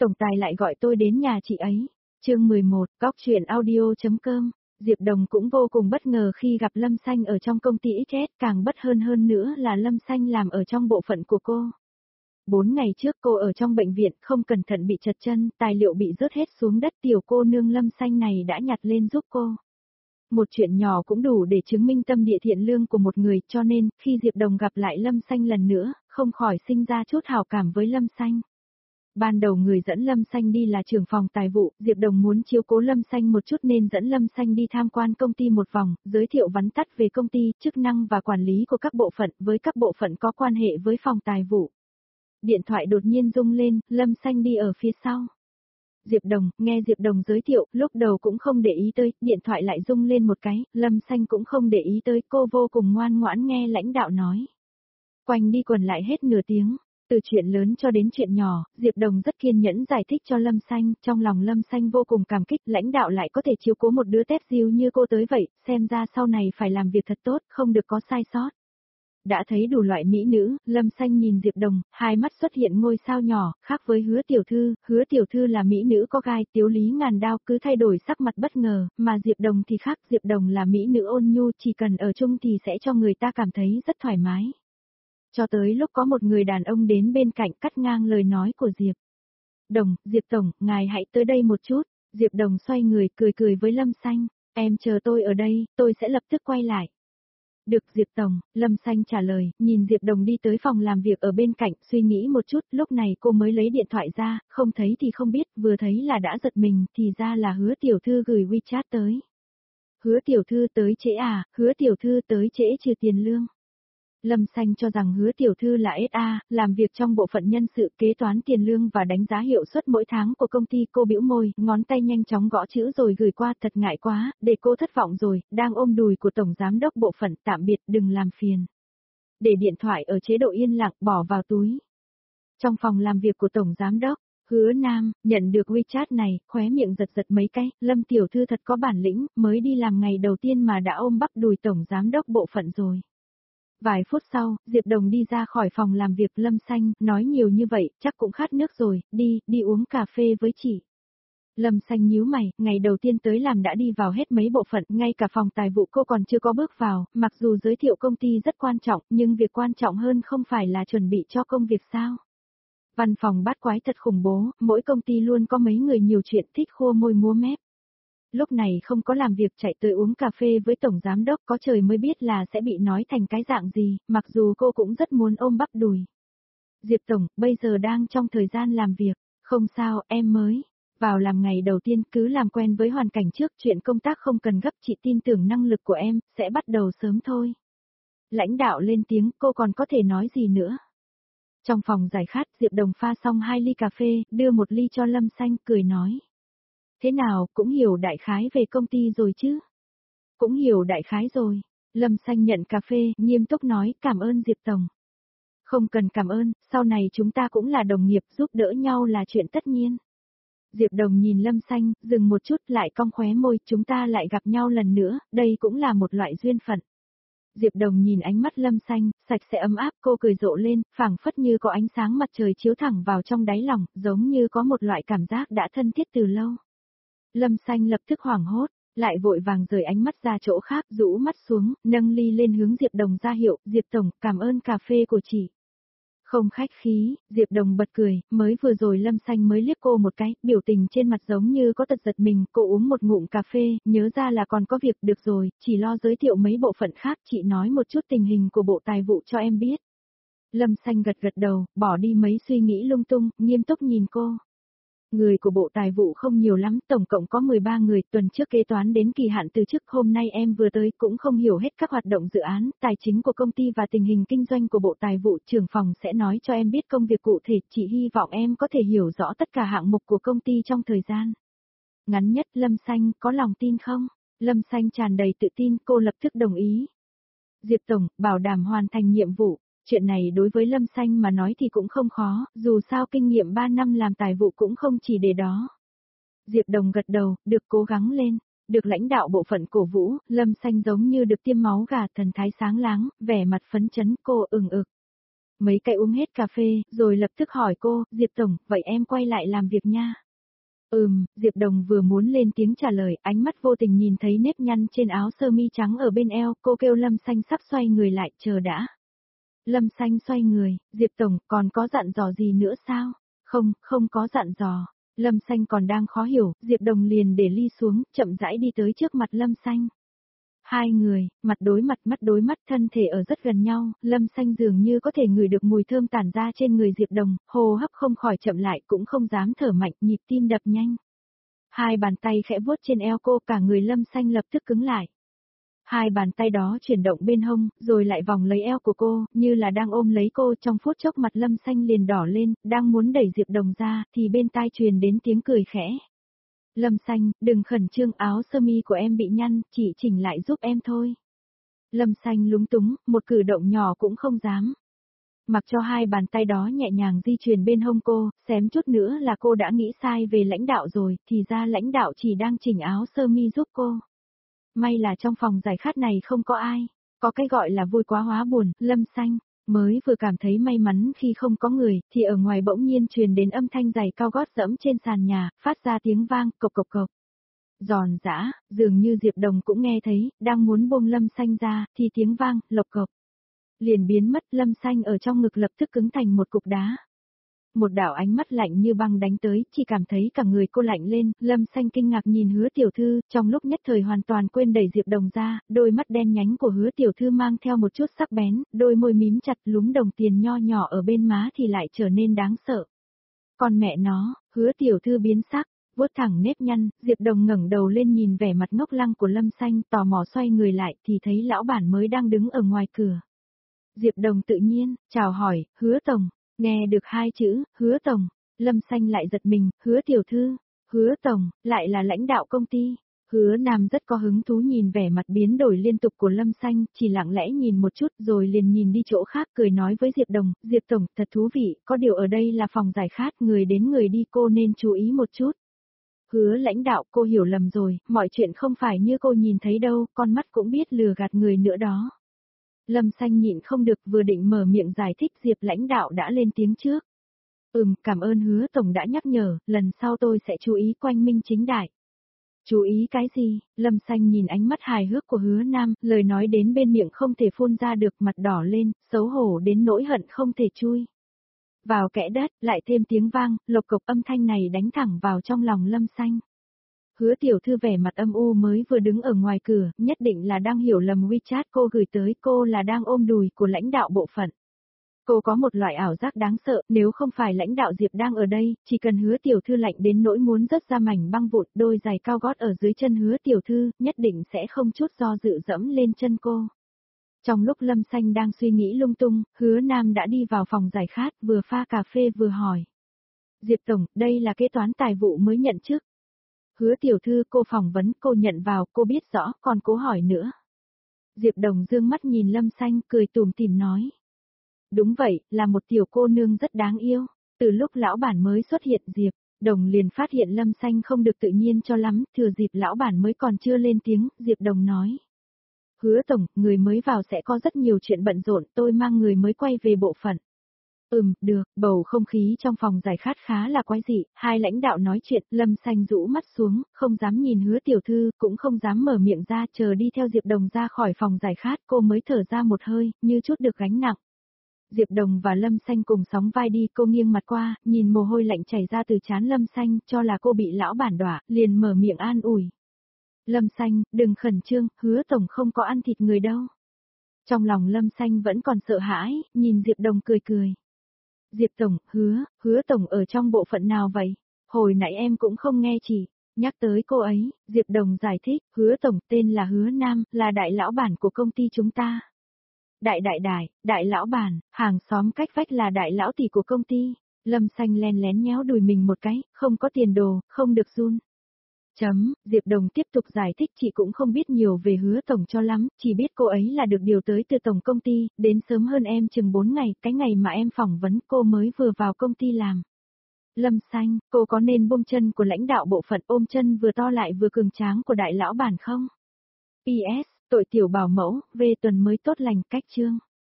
Tổng tài lại gọi tôi đến nhà chị ấy. Chương 11, Góc truyện audio.com. Diệp Đồng cũng vô cùng bất ngờ khi gặp Lâm Xanh ở trong công ty XS, càng bất hơn nữa là Lâm Xanh làm ở trong bộ phận của cô. 4 ngày trước cô ở trong bệnh viện không cẩn thận bị trật chân, tài liệu bị rớt hết xuống đất, tiểu cô nương Lâm Xanh này đã nhặt lên giúp cô. Một chuyện nhỏ cũng đủ để chứng minh tâm địa thiện lương của một người, cho nên, khi Diệp Đồng gặp lại Lâm Xanh lần nữa, không khỏi sinh ra chút hảo cảm với Lâm Xanh. Ban đầu người dẫn Lâm Xanh đi là trưởng phòng tài vụ, Diệp Đồng muốn chiếu cố Lâm Xanh một chút nên dẫn Lâm Xanh đi tham quan công ty một vòng, giới thiệu vắn tắt về công ty, chức năng và quản lý của các bộ phận với các bộ phận có quan hệ với phòng tài vụ. Điện thoại đột nhiên rung lên, Lâm Xanh đi ở phía sau. Diệp Đồng, nghe Diệp Đồng giới thiệu, lúc đầu cũng không để ý tới, điện thoại lại rung lên một cái, Lâm Xanh cũng không để ý tới, cô vô cùng ngoan ngoãn nghe lãnh đạo nói. Quanh đi quẩn lại hết nửa tiếng, từ chuyện lớn cho đến chuyện nhỏ, Diệp Đồng rất kiên nhẫn giải thích cho Lâm Xanh, trong lòng Lâm Xanh vô cùng cảm kích, lãnh đạo lại có thể chiếu cố một đứa tép diêu như cô tới vậy, xem ra sau này phải làm việc thật tốt, không được có sai sót. Đã thấy đủ loại mỹ nữ, Lâm Xanh nhìn Diệp Đồng, hai mắt xuất hiện ngôi sao nhỏ, khác với Hứa Tiểu Thư là mỹ nữ có gai, tiếu lý ngàn đao, cứ thay đổi sắc mặt bất ngờ, mà Diệp Đồng thì khác, Diệp Đồng là mỹ nữ ôn nhu, chỉ cần ở chung thì sẽ cho người ta cảm thấy rất thoải mái. Cho tới lúc có một người đàn ông đến bên cạnh cắt ngang lời nói của Diệp Đồng, Diệp Tổng, ngài hãy tới đây một chút, Diệp Đồng xoay người, cười với Lâm Xanh, em chờ tôi ở đây, tôi sẽ lập tức quay lại. Được Diệp Tổng, Lâm Xanh trả lời, nhìn Diệp Đồng đi tới phòng làm việc ở bên cạnh, suy nghĩ một chút, lúc này cô mới lấy điện thoại ra, không thấy thì không biết, vừa thấy là đã giật mình, thì ra là Hứa Tiểu Thư gửi WeChat tới. Hứa Tiểu Thư tới trễ à, Hứa Tiểu Thư tới trễ trừ tiền lương. Lâm Xanh cho rằng Hứa Tiểu Thư là SA, làm việc trong bộ phận nhân sự, kế toán tiền lương và đánh giá hiệu suất mỗi tháng của công ty, cô bĩu môi, ngón tay nhanh chóng gõ chữ rồi gửi qua, thật ngại quá, để cô thất vọng rồi, đang ôm đùi của Tổng Giám đốc bộ phận, tạm biệt, đừng làm phiền. Để điện thoại ở chế độ yên lặng, bỏ vào túi. Trong phòng làm việc của Tổng Giám đốc, Hứa Nam, nhận được WeChat này, khóe miệng giật mấy cái, Lâm Tiểu Thư thật có bản lĩnh, mới đi làm ngày đầu tiên mà đã ôm bắp đùi Tổng Giám đốc bộ phận rồi. Vài phút sau, Diệp Đồng đi ra khỏi phòng làm việc. Lâm Xanh, nói nhiều như vậy, chắc cũng khát nước rồi, đi uống cà phê với chị. Lâm Xanh nhíu mày, ngày đầu tiên tới làm đã đi vào hết mấy bộ phận, ngay cả phòng tài vụ cô còn chưa có bước vào, mặc dù giới thiệu công ty rất quan trọng, nhưng việc quan trọng hơn không phải là chuẩn bị cho công việc sao. Văn phòng bát quái thật khủng bố, mỗi công ty luôn có mấy người nhiều chuyện thích khua môi múa mép. Lúc này không có làm việc chạy tới uống cà phê với Tổng Giám đốc, có trời mới biết là sẽ bị nói thành cái dạng gì, mặc dù cô cũng rất muốn ôm bắp đùi. Diệp Tổng, bây giờ đang trong thời gian làm việc, không sao, em mới vào làm ngày đầu tiên, cứ làm quen với hoàn cảnh trước, chuyện công tác không cần gấp, chị tin tưởng năng lực của em, sẽ bắt đầu sớm thôi. Lãnh đạo lên tiếng, cô còn có thể nói gì nữa. Trong phòng giải khát, Diệp Đồng pha xong 2 ly cà phê, đưa 1 ly cho Lâm Xanh, cười nói. Thế nào, cũng hiểu đại khái về công ty rồi chứ? Cũng hiểu đại khái rồi. Lâm Xanh nhận cà phê, nghiêm túc nói, cảm ơn Diệp Tổng. Không cần cảm ơn, sau này chúng ta cũng là đồng nghiệp, giúp đỡ nhau là chuyện tất nhiên. Diệp Đồng nhìn Lâm Xanh, dừng một chút lại cong khóe môi, chúng ta lại gặp nhau lần nữa, đây cũng là một loại duyên phận. Diệp Đồng nhìn ánh mắt Lâm Xanh, sạch sẽ ấm áp, cô cười rộ lên, phảng phất như có ánh sáng mặt trời chiếu thẳng vào trong đáy lòng, giống như có một loại cảm giác đã thân thiết từ lâu. Lâm Xanh lập tức hoảng hốt, lại vội vàng rời ánh mắt ra chỗ khác, rũ mắt xuống, nâng ly lên hướng Diệp Đồng ra hiệu, Diệp Tổng, cảm ơn cà phê của chị. Không khách khí, Diệp Đồng bật cười, mới vừa rồi Lâm Xanh mới liếc cô một cái, biểu tình trên mặt giống như có tật giật mình, cô uống một ngụm cà phê, nhớ ra là còn có việc, được rồi, chỉ lo giới thiệu mấy bộ phận khác, chị nói một chút tình hình của bộ tài vụ cho em biết. Lâm Xanh gật đầu, bỏ đi mấy suy nghĩ lung tung, nghiêm túc nhìn cô. Người của bộ tài vụ không nhiều lắm, tổng cộng có 13 người, tuần trước kế toán đến kỳ hạn từ chức, hôm nay em vừa tới cũng không hiểu hết các hoạt động dự án, tài chính của công ty và tình hình kinh doanh của bộ tài vụ, trưởng phòng sẽ nói cho em biết công việc cụ thể, chị hy vọng em có thể hiểu rõ tất cả hạng mục của công ty trong thời gian ngắn nhất. Lâm Xanh, có lòng tin không? Lâm Xanh tràn đầy tự tin, cô lập tức đồng ý. Diệp Tổng, bảo đảm hoàn thành nhiệm vụ. Chuyện này đối với Lâm Xanh mà nói thì cũng không khó, dù sao kinh nghiệm 3 năm làm tài vụ cũng không chỉ để đó. Diệp Đồng gật đầu, được cố gắng lên, được lãnh đạo bộ phận cổ vũ, Lâm Xanh giống như được tiêm máu gà, thần thái sáng láng, vẻ mặt phấn chấn, cô ửng ực. Mấy cái uống hết cà phê, rồi lập tức hỏi cô, Diệp Tổng, vậy em quay lại làm việc nha. Diệp Đồng vừa muốn lên tiếng trả lời, ánh mắt vô tình nhìn thấy nếp nhăn trên áo sơ mi trắng ở bên eo, cô kêu Lâm Xanh sắp xoay người lại, chờ đã. Lâm Xanh xoay người, Diệp Tổng, còn có dặn dò gì nữa sao? Không, không có dặn dò. Lâm Xanh còn đang khó hiểu, Diệp Đồng liền để ly xuống, chậm rãi đi tới trước mặt Lâm Xanh. Hai người, mặt đối mặt, mắt đối mắt, thân thể ở rất gần nhau, Lâm Xanh dường như có thể ngửi được mùi thơm tản ra trên người Diệp Đồng, hô hấp không khỏi chậm lại, cũng không dám thở mạnh, nhịp tim đập nhanh. Hai bàn tay khẽ vuốt trên eo cô, cả người Lâm Xanh lập tức cứng lại. Hai bàn tay đó chuyển động bên hông, rồi lại vòng lấy eo của cô, như là đang ôm lấy cô. Trong phút chốc mặt Lâm Xanh liền đỏ lên, đang muốn đẩy Diệp Đồng ra, thì bên tai truyền đến tiếng cười khẽ. Lâm Xanh, đừng khẩn trương, áo sơ mi của em bị nhăn, chỉ chỉnh lại giúp em thôi. Lâm Xanh lúng túng, một cử động nhỏ cũng không dám. Mặc cho hai bàn tay đó nhẹ nhàng di chuyển bên hông cô, xém chút nữa là cô đã nghĩ sai về lãnh đạo rồi, thì ra lãnh đạo chỉ đang chỉnh áo sơ mi giúp cô. May là trong phòng giải khát này không có ai, có cái gọi là vui quá hóa buồn, Lâm Xanh mới vừa cảm thấy may mắn khi không có người, thì ở ngoài bỗng nhiên truyền đến âm thanh giày cao gót dẫm trên sàn nhà, phát ra tiếng vang, cộc cộc cộc. Giòn giã, dường như Diệp Đồng cũng nghe thấy, đang muốn buông Lâm Xanh ra, thì tiếng vang, lộc cộc. Liền biến mất, Lâm Xanh ở trong ngực lập tức cứng thành một cục đá. Một đạo ánh mắt lạnh như băng đánh tới, chỉ cảm thấy cả người cô lạnh lên, Lâm Xanh kinh ngạc nhìn Hứa Tiểu Thư, trong lúc nhất thời hoàn toàn quên đẩy Diệp Đồng ra, đôi mắt đen nhánh của Hứa Tiểu Thư mang theo một chút sắc bén, đôi môi mím chặt, lúm đồng tiền nho nhỏ ở bên má thì lại trở nên đáng sợ. Còn mẹ nó, Hứa Tiểu Thư biến sắc, vuốt thẳng nếp nhăn, Diệp Đồng ngẩng đầu lên nhìn vẻ mặt ngốc lăng của Lâm Xanh, tò mò xoay người lại thì thấy lão bản mới đang đứng ở ngoài cửa. Diệp Đồng tự nhiên, chào hỏi, Hứa Tổng. Nghe được hai chữ, Hứa Tổng, Lâm Xanh lại giật mình, Hứa Tiểu Thư, Hứa Tổng, lại là lãnh đạo công ty. Hứa Nam rất có hứng thú nhìn vẻ mặt biến đổi liên tục của Lâm Xanh, chỉ lặng lẽ nhìn một chút rồi liền nhìn đi chỗ khác cười nói với Diệp Đồng, Diệp Tổng, thật thú vị, có điều ở đây là phòng giải khát, người đến người đi cô nên chú ý một chút. Hứa lãnh đạo, cô hiểu lầm rồi, mọi chuyện không phải như cô nhìn thấy đâu, con mắt cũng biết lừa gạt người nữa đó. Lâm Xanh nhịn không được vừa định mở miệng giải thích Diệp lãnh đạo đã lên tiếng trước. Cảm ơn Hứa Tổng đã nhắc nhở, lần sau tôi sẽ chú ý quanh minh chính đại. Chú ý cái gì? Lâm Xanh nhìn ánh mắt hài hước của Hứa Nam, lời nói đến bên miệng không thể phun ra được, mặt đỏ lên, xấu hổ đến nỗi hận không thể chui vào kẽ đất, lại thêm tiếng vang, lộc cộc, âm thanh này đánh thẳng vào trong lòng Lâm Xanh. Hứa Tiểu Thư vẻ mặt âm u mới vừa đứng ở ngoài cửa, nhất định là đang hiểu lầm WeChat cô gửi tới, cô là đang ôm đùi của lãnh đạo bộ phận. Cô có một loại ảo giác đáng sợ, nếu không phải lãnh đạo Diệp đang ở đây, chỉ cần Hứa Tiểu Thư lạnh đến nỗi muốn rớt ra mảnh băng vụn, đôi giày cao gót ở dưới chân Hứa Tiểu Thư, nhất định sẽ không chút do dự dẫm lên chân cô. Trong lúc Lâm Xanh đang suy nghĩ lung tung, Hứa Nam đã đi vào phòng giải khát, vừa pha cà phê vừa hỏi. Diệp Tổng, đây là kế toán tài vụ mới nhận chức. Hứa Tiểu Thư, cô phỏng vấn, cô nhận vào, cô biết rõ, còn cố hỏi nữa. Diệp Đồng dương mắt nhìn Lâm Xanh, cười tủm tỉm nói. Đúng vậy, là một tiểu cô nương rất đáng yêu. Từ lúc lão bản mới xuất hiện Diệp Đồng liền phát hiện Lâm Xanh không được tự nhiên cho lắm, thừa dịp lão bản mới còn chưa lên tiếng, Diệp Đồng nói. Hứa Tổng, người mới vào sẽ có rất nhiều chuyện bận rộn, tôi mang người mới quay về bộ phận. Được, bầu không khí trong phòng giải khát khá là quái dị, hai lãnh đạo nói chuyện, Lâm Xanh rũ mắt xuống, không dám nhìn Hứa Tiểu Thư, cũng không dám mở miệng ra, chờ đi theo Diệp Đồng ra khỏi phòng giải khát, cô mới thở ra một hơi, như chút được gánh nặng. Diệp Đồng và Lâm Xanh cùng sóng vai đi, cô nghiêng mặt qua, nhìn mồ hôi lạnh chảy ra từ trán Lâm Xanh, cho là cô bị lão bản đọa, liền mở miệng an ủi. Lâm Xanh, đừng khẩn trương, Hứa Tổng không có ăn thịt người đâu. Trong lòng Lâm Xanh vẫn còn sợ hãi, nhìn Diệp Đồng cười cười. Diệp Tổng, Hứa Tổng ở trong bộ phận nào vậy? Hồi nãy em cũng không nghe chị. Nhắc tới cô ấy, Diệp Đồng giải thích, Hứa Tổng tên là Hứa Nam, là đại lão bản của công ty chúng ta. Đại lão bản, hàng xóm cách vách là đại lão tỷ của công ty. Lâm Xanh len lén nhéo đùi mình một cái, không có tiền đồ, không được run. Diệp Đồng tiếp tục giải thích, chị cũng không biết nhiều về Hứa Tổng cho lắm, chỉ biết cô ấy là được điều tới từ tổng công ty, đến sớm hơn em chừng 4 ngày, cái ngày mà em phỏng vấn cô mới vừa vào công ty làm. Lâm Xanh, cô có nên buông chân của lãnh đạo bộ phận ôm chân vừa to lại vừa cường tráng của đại lão bản không? PS, tội tiểu bảo mẫu, về tuần mới tốt lành cách chương.